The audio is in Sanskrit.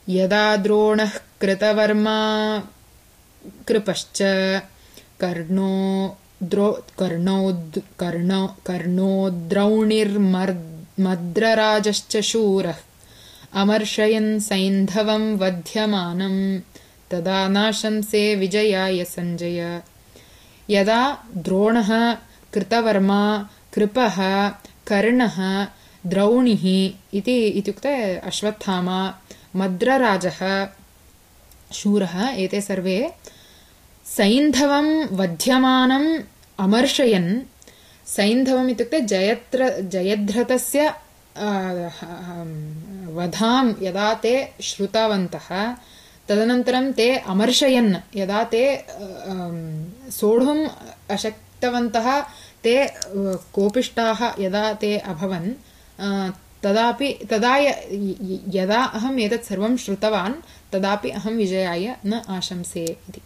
यदा द्रोणः कृतवर्मा कृपश्च कर्णो द्रौणिर्मद्रराजश्च शूरः अमर्षयन् सैन्धवं वध्यमानं तदा नाशंसे विजयाय सञ्जय। यदा द्रोणः कृतवर्मा कृपः कर्णः द्रौणिः इत्युक्ते अश्वत्थामा मद्रराजः शूरः एते सर्वे सैन्धवं वध्यमानम् अमर्षयन्। सैन्धवम् इत्युक्ते जयद्रथस्य वधां यदा ते श्रुतवन्तः तदनन्तरं ते अमर्षयन् यदा ते सोढुम् अशक्तवन्तः ते कोपिष्टाः यदा ते अभवन् तदा यदा अहम् एतत् सर्वं श्रुतवान् तदापि अहं विजयाय न आशंसे इति।